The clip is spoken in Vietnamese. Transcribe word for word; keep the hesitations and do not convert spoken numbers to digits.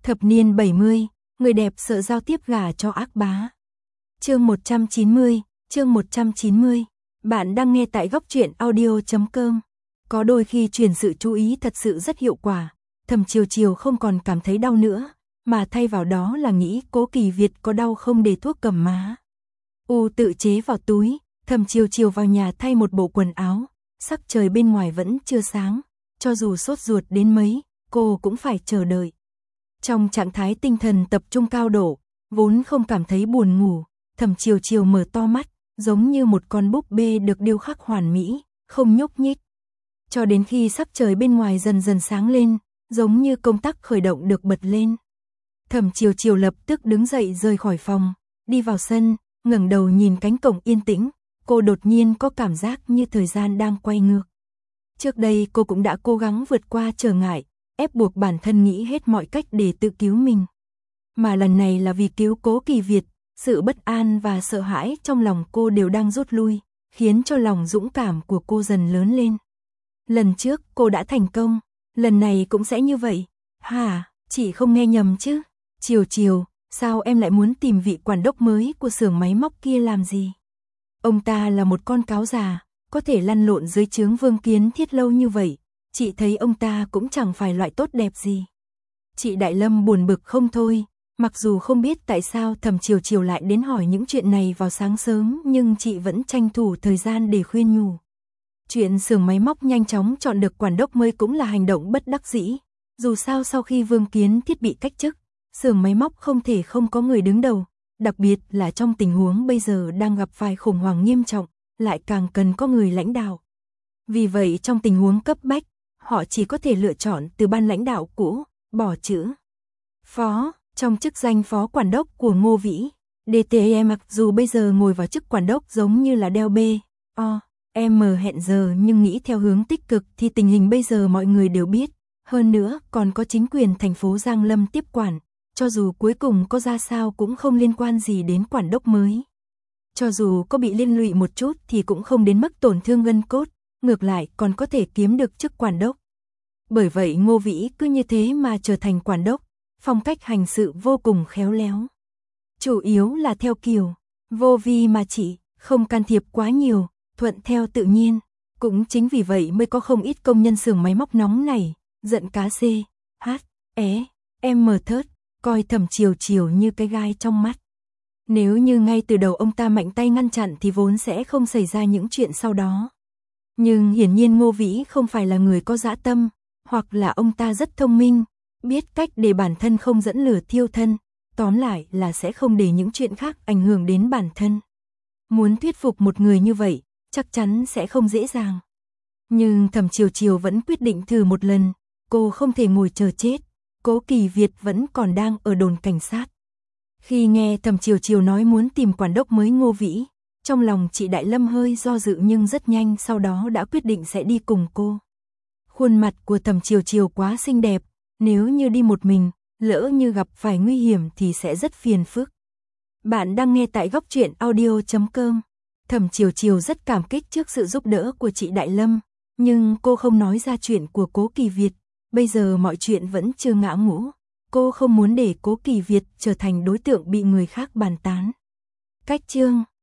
Thập niên bảy mươi, người đẹp sợ giao tiếp gả cho ác bá. Chương một trăm chín mươi, chương một trăm chín mươi. Bạn đang nghe tại góc truyện audio chấm com. Có đôi khi truyền sự chú ý thật sự rất hiệu quả. Thẩm Chiều Chiều không còn cảm thấy đau nữa, mà thay vào đó là nghĩ Cố Kỳ Việt có đau không để thuốc cầm má. U tự chế vào túi, Thẩm Chiều Chiều vào nhà thay một bộ quần áo. Sắc trời bên ngoài vẫn chưa sáng, cho dù sốt ruột đến mấy, cô cũng phải chờ đợi. Trong trạng thái tinh thần tập trung cao độ, vốn không cảm thấy buồn ngủ, Thẩm Chiều Chiều mở to mắt, giống như một con búp bê được điêu khắc hoàn mỹ, không nhúc nhích. Cho đến khi sắc trời bên ngoài dần dần sáng lên, giống như công tắc khởi động được bật lên. Thẩm Chiều Chiều lập tức đứng dậy rời khỏi phòng, đi vào sân, ngẩng đầu nhìn cánh cổng yên tĩnh, cô đột nhiên có cảm giác như thời gian đang quay ngược. Trước đây cô cũng đã cố gắng vượt qua trở ngại, ép buộc bản thân nghĩ hết mọi cách để tự cứu mình. Mà lần này là vì cứu Cố Kỳ Việt, sự bất an và sợ hãi trong lòng cô đều đang rút lui, khiến cho lòng dũng cảm của cô dần lớn lên. Lần trước cô đã thành công, lần này cũng sẽ như vậy. Hả, chị không nghe nhầm chứ? Chiều Chiều, sao em lại muốn tìm vị quản đốc mới của xưởng máy móc kia làm gì? Ông ta là một con cáo già, có thể lăn lộn dưới trướng Vương Kiến Thiết lâu như vậy, chị thấy ông ta cũng chẳng phải loại tốt đẹp gì. Chị Đại Lâm buồn bực không thôi, mặc dù không biết tại sao Thẩm Chiều Chiều lại đến hỏi những chuyện này vào sáng sớm, nhưng chị vẫn tranh thủ thời gian để khuyên nhủ. Chuyện xưởng máy móc nhanh chóng chọn được quản đốc mới cũng là hành động bất đắc dĩ, dù sao sau khi Vương Kiến Thiết bị cách chức, xưởng máy móc không thể không có người đứng đầu, đặc biệt là trong tình huống bây giờ đang gặp phải khủng hoảng nghiêm trọng, lại càng cần có người lãnh đạo. Vì vậy trong tình huống cấp bách, họ chỉ có thể lựa chọn từ ban lãnh đạo cũ, bỏ chữ phó, trong chức danh phó quản đốc của Ngô Vĩ. đê tê e mặc dù bây giờ ngồi vào chức quản đốc giống như là đeo bê, o, em hẹn giờ, nhưng nghĩ theo hướng tích cực thì tình hình bây giờ mọi người đều biết. Hơn nữa còn có chính quyền thành phố Giang Lâm tiếp quản, cho dù cuối cùng có ra sao cũng không liên quan gì đến quản đốc mới. Cho dù có bị liên lụy một chút thì cũng không đến mức tổn thương gân cốt, ngược lại còn có thể kiếm được chức quản đốc. Bởi vậy Ngô Vĩ cứ như thế mà trở thành quản đốc, phong cách hành sự vô cùng khéo léo. Chủ yếu là theo kiểu vô vi mà chỉ, không can thiệp quá nhiều, thuận theo tự nhiên. Cũng chính vì vậy mới có không ít công nhân xưởng máy móc nóng này, giận cá xê, hát, é, em mờ thớt, coi Thẩm Chiều Chiều như cái gai trong mắt. Nếu như ngay từ đầu ông ta mạnh tay ngăn chặn thì vốn sẽ không xảy ra những chuyện sau đó. Nhưng hiển nhiên Ngô Vĩ không phải là người có dã tâm, hoặc là ông ta rất thông minh, biết cách để bản thân không dẫn lửa thiêu thân, tóm lại là sẽ không để những chuyện khác ảnh hưởng đến bản thân. Muốn thuyết phục một người như vậy, chắc chắn sẽ không dễ dàng. Nhưng Thẩm Chiều Chiều vẫn quyết định thử một lần, cô không thể ngồi chờ chết, Cố Kỳ Việt vẫn còn đang ở đồn cảnh sát. Khi nghe Thẩm Chiều Chiều nói muốn tìm quản đốc mới Ngô Vĩ, trong lòng chị Đại Lâm hơi do dự nhưng rất nhanh sau đó đã quyết định sẽ đi cùng cô. Khuôn mặt của Thẩm Chiều Chiều quá xinh đẹp, nếu như đi một mình, lỡ như gặp phải nguy hiểm thì sẽ rất phiền phức. Bạn đang nghe tại góc truyện audio chấm com. Thẩm Chiều Chiều rất cảm kích trước sự giúp đỡ của chị Đại Lâm, nhưng cô không nói ra chuyện của Cố Kỳ Việt, bây giờ mọi chuyện vẫn chưa ngã ngũ. Cô không muốn để Cố Kỳ Việt trở thành đối tượng bị người khác bàn tán. Cách chương